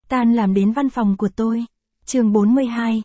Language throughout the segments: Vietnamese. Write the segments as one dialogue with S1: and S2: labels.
S1: Tan làm đến văn phòng của tôi. Chương 42,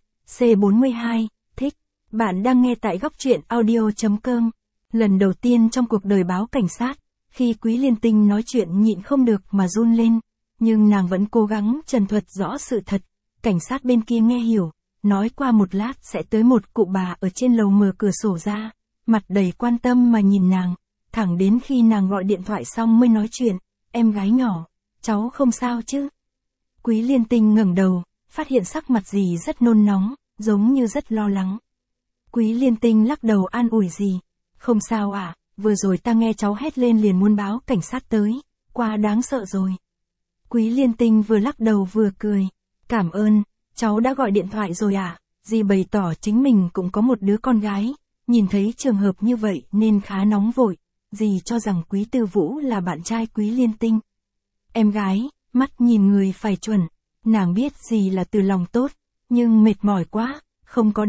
S1: C42, thích. Bạn đang nghe tại góc truyện audio.com. Lần đầu tiên trong cuộc đời báo cảnh sát, khi Quý Liên Tinh nói chuyện nhịn không được mà run lên, nhưng nàng vẫn cố gắng trần thuật rõ sự thật. Cảnh sát bên kia nghe hiểu, nói qua một lát sẽ tới một cụ bà ở trên lầu mở cửa sổ ra, mặt đầy quan tâm mà nhìn nàng, thẳng đến khi nàng gọi điện thoại xong mới nói chuyện, em gái nhỏ, cháu không sao chứ? Quý Liên Tinh ngẩng đầu, phát hiện sắc mặt dì rất nôn nóng, giống như rất lo lắng. Quý Liên Tinh lắc đầu an ủi dì, không sao ạ, vừa rồi ta nghe cháu hét lên liền muốn báo cảnh sát tới, quá đáng sợ rồi. Quý Liên Tinh vừa lắc đầu vừa cười, cảm ơn, cháu đã gọi điện thoại rồi ạ, dì bày tỏ chính mình cũng có một đứa con gái, nhìn thấy trường hợp như vậy nên khá nóng vội, dì cho rằng Quý Tư Vũ là bạn trai Quý Liên Tinh. Em gái, mắt nhìn người phải chuẩn, nàng biết dì là từ lòng tốt, nhưng mệt mỏi quá, không có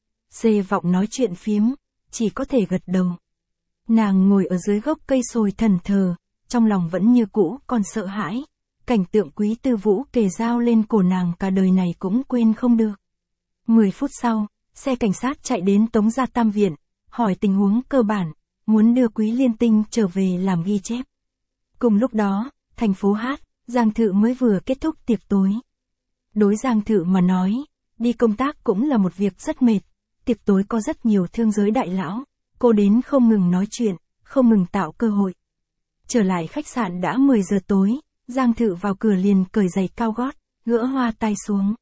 S1: dê vọng nói chuyện phiếm, chỉ có thể gật đầu. Nàng ngồi ở dưới gốc cây sồi thần thờ, trong lòng vẫn như cũ còn sợ hãi, cảnh tượng Quý Tư Vũ kề dao lên cổ nàng cả đời này cũng quên không được. 10 phút sau, xe cảnh sát chạy đến Tống Gia Tam Viện, hỏi tình huống cơ bản, muốn đưa Quý Liên Tinh trở về làm ghi chép. Cùng lúc đó, thành phố Hát, Giang Thự mới vừa kết thúc tiệc tối. Đối Giang Thự mà nói, đi công tác cũng là một việc rất mệt, tiệc tối có rất nhiều thương giới đại lão, cô đến không ngừng nói chuyện, không ngừng tạo cơ hội. Trở lại khách sạn đã 10 giờ tối, Giang Thự vào cửa liền cởi giày cao gót, gỡ hoa tai xuống.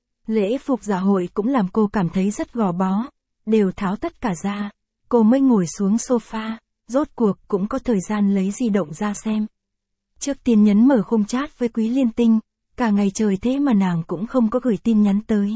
S1: Lễ phục dạ hội cũng làm cô cảm thấy rất gò bó, đều tháo tất cả ra, cô mới ngồi xuống sofa, rốt cuộc cũng có thời gian lấy di động ra xem. Trước tiên nhấn mở khung chat với Quý Liên Tinh, cả ngày trời thế mà nàng cũng không có gửi tin nhắn tới.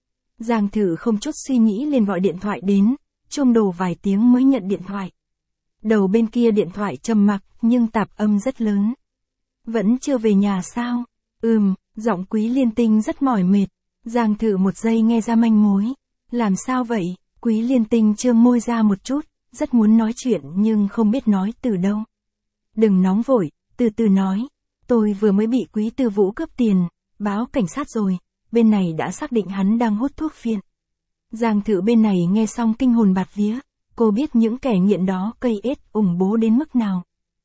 S1: Giang Thự không chút suy nghĩ liền gọi điện thoại đến, chuông đổ vài tiếng mới nhận điện thoại. Đầu bên kia điện thoại trầm mặc nhưng tạp âm rất lớn. Vẫn chưa về nhà sao? Giọng Quý Liên Tinh rất mỏi mệt. Giang Thự một giây nghe ra manh mối. Làm sao vậy? Quý Liên Tinh trương môi ra một chút, rất muốn nói chuyện nhưng không biết nói từ đâu. Đừng nóng vội, từ từ nói. Tôi vừa mới bị Quý Tư Vũ cướp tiền, báo cảnh sát rồi, bên này đã xác định hắn đang hút thuốc phiện. Giang Thự bên này nghe xong kinh hồn bạt vía, cô biết những kẻ nghiện đó cây ết ủng bố đến mức nào.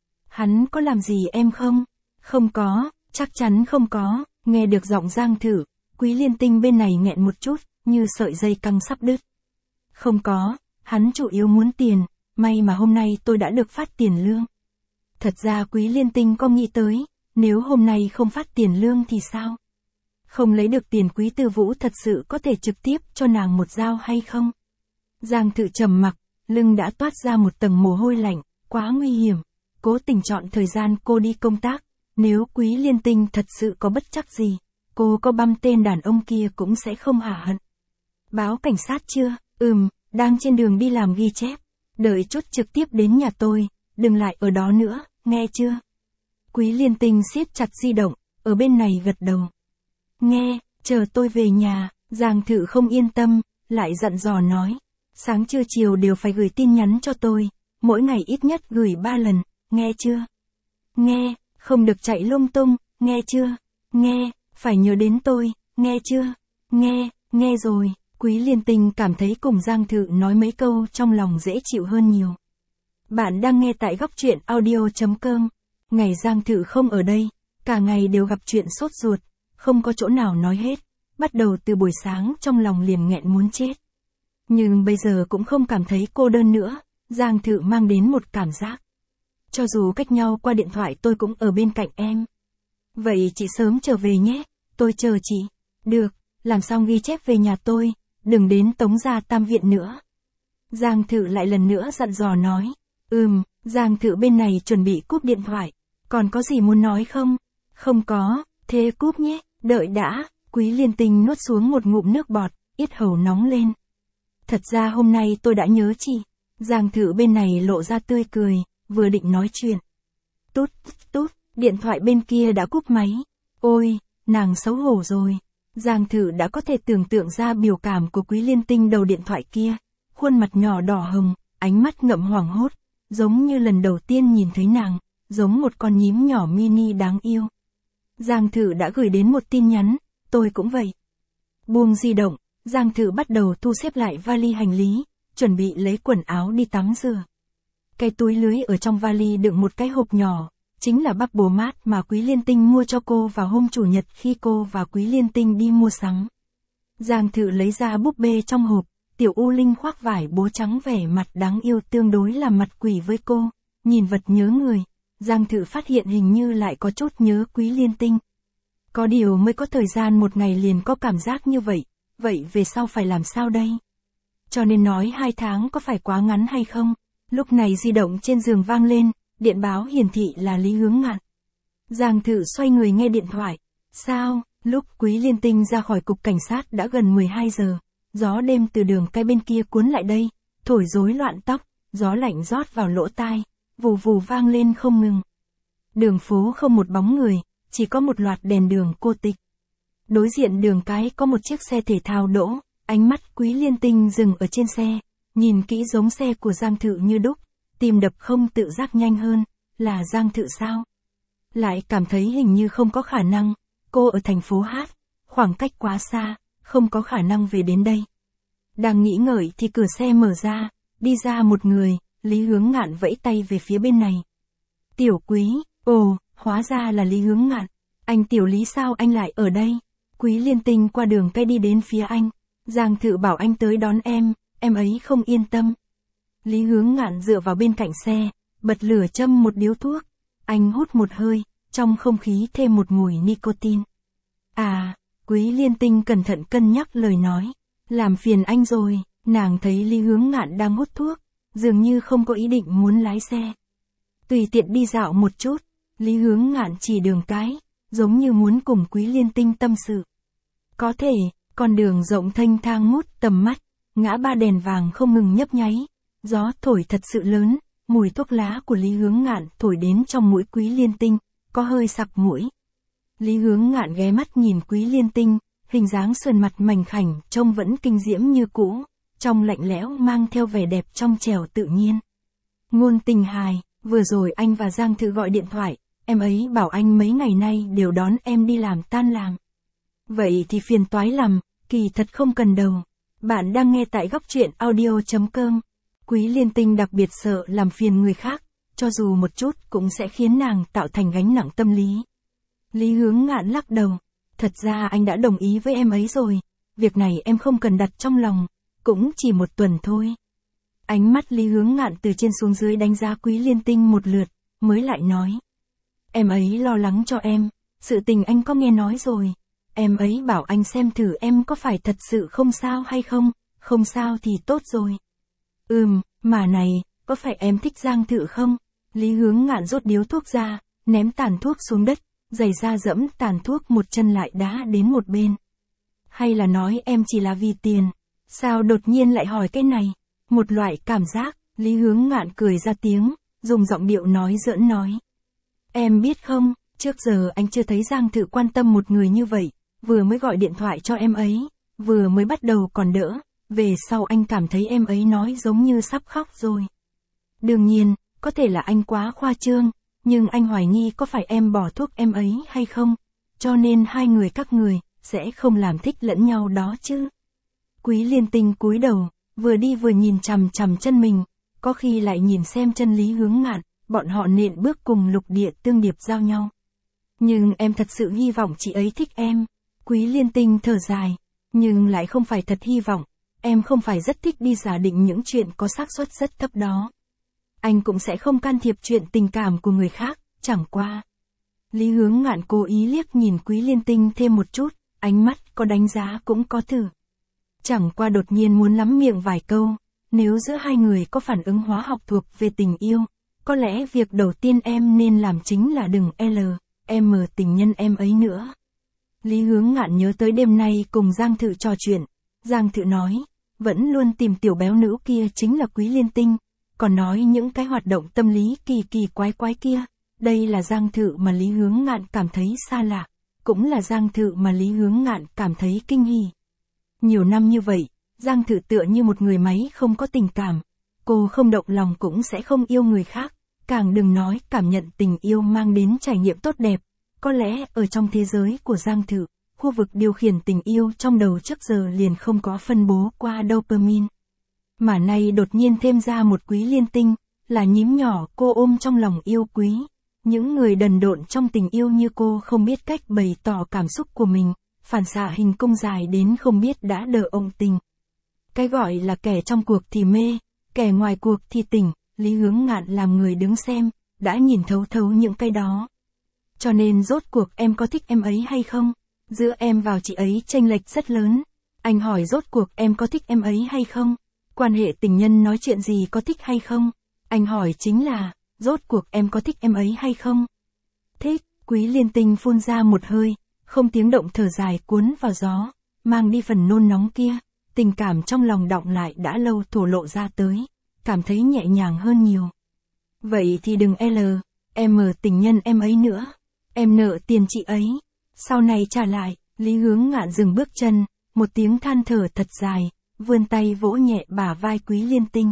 S1: Hắn có làm gì em không? Không có, chắc chắn không có. Nghe được giọng Giang Thự, Quý Liên Tinh bên này nghẹn một chút, như sợi dây căng sắp đứt. Không có, hắn chủ yếu muốn tiền, may mà hôm nay tôi đã được phát tiền lương. Thật ra Quý Liên Tinh có nghĩ tới, nếu hôm nay không phát tiền lương thì sao? Không lấy được tiền Quý Tư Vũ thật sự có thể trực tiếp cho nàng một dao hay không? Giang Thự trầm mặc, lưng đã toát ra một tầng mồ hôi lạnh, quá nguy hiểm. Cố tình chọn thời gian cô đi công tác, nếu Quý Liên Tinh thật sự có bất trắc gì, cô có băm tên đàn ông kia cũng sẽ không hả hận. Báo cảnh sát chưa? Đang trên đường đi làm ghi chép. Đợi chút trực tiếp đến nhà tôi, đừng lại ở đó nữa, nghe chưa? Quý Liên Tinh siết chặt di động, ở bên này gật đầu. Nghe, chờ tôi về nhà. Giang Thự không yên tâm, lại dặn dò nói. Sáng trưa chiều đều phải gửi tin nhắn cho tôi, mỗi ngày ít nhất gửi 3 lần, nghe chưa? Nghe, không được chạy lung tung, nghe chưa? Nghe, phải nhớ đến tôi, nghe chưa? Nghe rồi. Quý Liên Tinh cảm thấy cùng Giang Thự nói mấy câu trong lòng dễ chịu hơn nhiều. Bạn đang nghe tại góc truyện audio.com. Ngày Giang Thự không ở đây, cả ngày đều gặp chuyện sốt ruột, không có chỗ nào nói hết, bắt đầu từ buổi sáng trong lòng liền nghẹn muốn chết. Nhưng bây giờ cũng không cảm thấy cô đơn nữa, Giang Thự mang đến một cảm giác. Cho dù cách nhau qua điện thoại tôi cũng ở bên cạnh em. Vậy chị sớm trở về nhé, tôi chờ chị. Được, làm xong ghi chép về nhà tôi, đừng đến Tống Gia Tam Viện nữa. Giang Thự lại lần nữa dặn dò nói. Giang Thự bên này chuẩn bị cúp điện thoại. Còn có gì muốn nói không? Không có, thế cúp nhé, đợi đã. Quý Liên Tinh nuốt xuống một ngụm nước bọt, yết hầu nóng lên. Thật ra hôm nay tôi đã nhớ chị. Giang Thự bên này lộ ra tươi cười, vừa định nói chuyện. Tút, điện thoại bên kia đã cúp máy. Ôi, nàng xấu hổ rồi. Giang Thự đã có thể tưởng tượng ra biểu cảm của Quý Liên Tinh đầu điện thoại kia. Khuôn mặt nhỏ đỏ hồng, ánh mắt ngậm hoảng hốt, giống như lần đầu tiên nhìn thấy nàng, giống một con nhím nhỏ mini đáng yêu. Giang Thự đã gửi đến một tin nhắn, tôi cũng vậy. Buông di động, Giang Thự bắt đầu thu xếp lại vali hành lý, chuẩn bị lấy quần áo đi tắm rửa. Cái túi lưới ở trong vali đựng một cái hộp nhỏ, chính là bubble mát mà Quý Liên Tinh mua cho cô vào hôm chủ nhật khi cô và Quý Liên Tinh đi mua sắm. Giang Thự lấy ra búp bê trong hộp, Tiểu U Linh khoác vải bố trắng vẻ mặt đáng yêu tương đối là mặt quỷ với cô, nhìn vật nhớ người. Giang Thự phát hiện hình như lại có chút nhớ Quý Liên Tinh. Có điều mới có thời gian một ngày liền có cảm giác như vậy, vậy về sau phải làm sao đây? Cho nên nói 2 tháng có phải quá ngắn hay không? Lúc này di động trên giường vang lên, điện báo hiển thị là Lý Hướng Ngạn. Giang Thự xoay người nghe điện thoại. Sao? Lúc Quý Liên Tinh ra khỏi cục cảnh sát đã gần 12 giờ. Gió đêm từ đường cái bên kia cuốn lại đây, thổi rối loạn tóc, gió lạnh rót vào lỗ tai, vù vù vang lên không ngừng. Đường phố không một bóng người, chỉ có một loạt đèn đường cô tịch. Đối diện đường cái có một chiếc xe thể thao đỗ, ánh mắt Quý Liên Tinh dừng ở trên xe, nhìn kỹ giống xe của Giang Thự như đúc, tim đập không tự giác nhanh hơn, là Giang Thự sao? Lại cảm thấy hình như không có khả năng, cô ở thành phố Hát, khoảng cách quá xa, không có khả năng về đến đây. Đang nghĩ ngợi thì cửa xe mở ra, đi ra một người, Lý Hướng Ngạn vẫy tay về phía bên này. Tiểu Quý, ồ, hóa ra là Lý Hướng Ngạn, anh Tiểu Lý sao anh lại ở đây? Quý Liên Tinh qua đường cái đi đến phía anh, Giang Thự bảo anh tới đón em ấy không yên tâm. Lý Hướng Ngạn dựa vào bên cạnh xe, bật lửa châm một điếu thuốc, anh hút một hơi, trong không khí thêm một mùi nicotine. À, Quý Liên Tinh cẩn thận cân nhắc lời nói, làm phiền anh rồi, nàng thấy Lý Hướng Ngạn đang hút thuốc, dường như không có ý định muốn lái xe. Tùy tiện đi dạo một chút, Lý Hướng Ngạn chỉ đường cái, giống như muốn cùng Quý Liên Tinh tâm sự. Có thể, con đường rộng thênh thang ngút tầm mắt, ngã ba đèn vàng không ngừng nhấp nháy, gió thổi thật sự lớn, mùi thuốc lá của Lý Hướng Ngạn thổi đến trong mũi Quý Liên Tinh, có hơi sặc mũi. Lý Hướng Ngạn ghé mắt nhìn Quý Liên Tinh, hình dáng sườn mặt mảnh khảnh trông vẫn kinh diễm như cũ, trong lạnh lẽo mang theo vẻ đẹp trong trẻo tự nhiên. Ngôn Tình hài, vừa rồi anh và Giang Thự gọi điện thoại, em ấy bảo anh mấy ngày nay đều đón em đi làm tan làm. Vậy thì phiền toái lắm, kỳ thật không cần đâu. Bạn đang nghe tại góc truyện audio.com. Quý Liên Tinh đặc biệt sợ làm phiền người khác, cho dù một chút cũng sẽ khiến nàng tạo thành gánh nặng tâm lý. Lý Hướng Ngạn lắc đầu, thật ra anh đã đồng ý với em ấy rồi, việc này em không cần đặt trong lòng, cũng chỉ một tuần thôi. Ánh mắt Lý Hướng Ngạn từ trên xuống dưới đánh giá Quý Liên Tinh một lượt, mới lại nói. Em ấy lo lắng cho em, sự tình anh có nghe nói rồi, em ấy bảo anh xem thử em có phải thật sự không sao hay không, không sao thì tốt rồi. Mà này, có phải em thích Giang Thự không? Lý Hướng Ngạn rút điếu thuốc ra, ném tàn thuốc xuống đất, giày da dẫm tàn thuốc một chân lại đá đến một bên. Hay là nói em chỉ là vì tiền? Sao đột nhiên lại hỏi cái này? Một loại cảm giác, Lý Hướng Ngạn cười ra tiếng, dùng giọng điệu nói giỡn nói. Em biết không, trước giờ anh chưa thấy Giang Thự quan tâm một người như vậy, vừa mới gọi điện thoại cho em ấy, vừa mới bắt đầu còn đỡ, về sau anh cảm thấy em ấy nói giống như sắp khóc rồi. Đương nhiên, có thể là anh quá khoa trương, nhưng anh hoài nghi có phải em bỏ thuốc em ấy hay không, cho nên hai người các người sẽ không làm thích lẫn nhau đó chứ. Quý Liên Tinh cúi đầu, vừa đi vừa nhìn chằm chằm chân mình, có khi lại nhìn xem chân Lý Hướng Ngạn, bọn họ nện bước cùng lục địa tương điệp giao nhau. Nhưng em thật sự hy vọng chị ấy thích em. Quý Liên Tinh thở dài, nhưng lại không phải thật hy vọng, em không phải rất thích đi giả định những chuyện có xác suất rất thấp đó. Anh cũng sẽ không can thiệp chuyện tình cảm của người khác, chẳng qua. Lý Hướng Ngạn cố ý liếc nhìn Quý Liên Tinh thêm một chút, ánh mắt có đánh giá cũng có thử. Chẳng qua đột nhiên muốn lắm miệng vài câu, nếu giữa hai người có phản ứng hóa học thuộc về tình yêu, có lẽ việc đầu tiên em nên làm chính là đừng M tình nhân em ấy nữa. Lý Hướng Ngạn nhớ tới đêm nay cùng Giang Thự trò chuyện, Giang Thự nói, vẫn luôn tìm tiểu béo nữ kia chính là Quý Liên Tinh, còn nói những cái hoạt động tâm lý kỳ kỳ quái quái kia, đây là Giang Thự mà Lý Hướng Ngạn cảm thấy xa lạ, cũng là Giang Thự mà Lý Hướng Ngạn cảm thấy kinh hỉ. Nhiều năm như vậy, Giang Thự tựa như một người máy không có tình cảm, cô không động lòng cũng sẽ không yêu người khác, càng đừng nói cảm nhận tình yêu mang đến trải nghiệm tốt đẹp, Có lẽ ở trong thế giới của Giang Thự, khu vực điều khiển tình yêu trong đầu trước giờ liền không có phân bố qua dopamine. Mà nay đột nhiên thêm ra một Quý Liên Tinh, là nhím nhỏ cô ôm trong lòng yêu quý. Những người đần độn trong tình yêu như cô không biết cách bày tỏ cảm xúc của mình, phản xạ hình cung dài đến không biết đã đờ ông tình. Cái gọi là kẻ trong cuộc thì mê, kẻ ngoài cuộc thì tỉnh, Lý Hướng Ngạn làm người đứng xem, đã nhìn thấu thấu những cái đó. Cho nên rốt cuộc em có thích em ấy hay không? Giữa em vào chị ấy chênh lệch rất lớn. Anh hỏi rốt cuộc em có thích em ấy hay không? Quan hệ tình nhân nói chuyện gì có thích hay không? Anh hỏi chính là, rốt cuộc em có thích em ấy hay không? Thích, Quý Liên Tinh phun ra một hơi, không tiếng động thở dài cuốn vào gió, mang đi phần nôn nóng kia, tình cảm trong lòng đọng lại đã lâu thổ lộ ra tới, cảm thấy nhẹ nhàng hơn nhiều. Vậy thì đừng em tình nhân em ấy nữa, em nợ tiền chị ấy, sau này trả lại. Lý Hướng Ngạn dừng bước chân, một tiếng than thở thật dài, vươn tay vỗ nhẹ bả vai Quý Liên Tinh.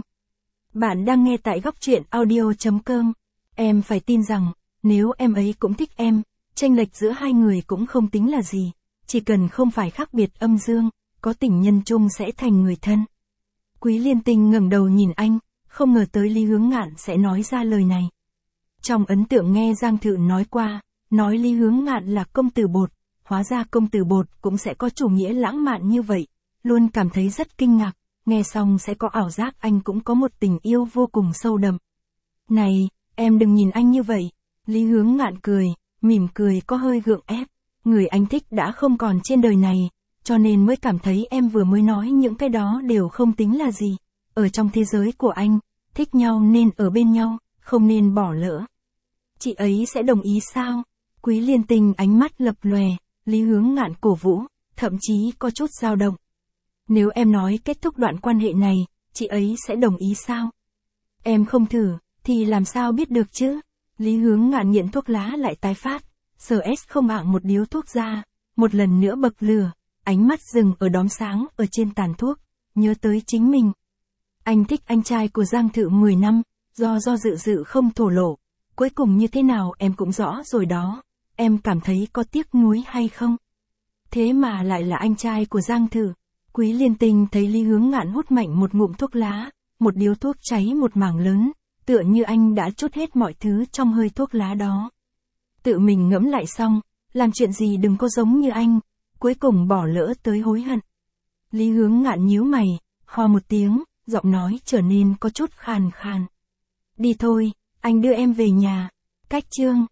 S1: Bạn đang nghe tại góc truyện audio.com. Em phải tin rằng, nếu em ấy cũng thích em, chênh lệch giữa hai người cũng không tính là gì, chỉ cần không phải khác biệt âm dương, có tình nhân chung sẽ thành người thân. Quý Liên Tinh ngẩng đầu nhìn anh, không ngờ tới Lý Hướng Ngạn sẽ nói ra lời này. Trong ấn tượng nghe Giang Thự nói qua, nói Lý Hướng Ngạn là công tử bột, hóa ra công tử bột cũng sẽ có chủ nghĩa lãng mạn như vậy, luôn cảm thấy rất kinh ngạc, nghe xong sẽ có ảo giác anh cũng có một tình yêu vô cùng sâu đậm. Này, em đừng nhìn anh như vậy. Lý Hướng Ngạn cười, mỉm cười có hơi gượng ép, người anh thích đã không còn trên đời này, cho nên mới cảm thấy em vừa mới nói những cái đó đều không tính là gì. Ở trong thế giới của anh, thích nhau nên ở bên nhau, không nên bỏ lỡ. Chị ấy sẽ đồng ý sao? Quý Liên Tinh ánh mắt lập lòe, Lý Hướng Ngạn cổ vũ, thậm chí có chút dao động. Nếu em nói kết thúc đoạn quan hệ này, chị ấy sẽ đồng ý sao? Em không thử, thì làm sao biết được chứ? Lý Hướng Ngạn nghiện thuốc lá lại tái phát, S không ạng một điếu thuốc ra, một lần nữa bậc lửa, ánh mắt dừng ở đốm sáng ở trên tàn thuốc, nhớ tới chính mình. Anh thích anh trai của Giang Thự 10 năm, do dự không thổ lộ, cuối cùng như thế nào em cũng rõ rồi đó, em cảm thấy có tiếc nuối hay không? Thế mà lại là anh trai của Giang Thự. Quý Liên Tinh thấy Lý Hướng Ngạn hút mạnh một ngụm thuốc lá, một điếu thuốc cháy một mảng lớn, tựa như anh đã trút hết mọi thứ trong hơi thuốc lá đó. Tự mình ngẫm lại xong, làm chuyện gì đừng có giống như anh, cuối cùng bỏ lỡ tới hối hận. Lý Hướng Ngạn nhíu mày, ho một tiếng, giọng nói trở nên có chút khàn khàn. Đi thôi, anh đưa em về nhà. Cách chương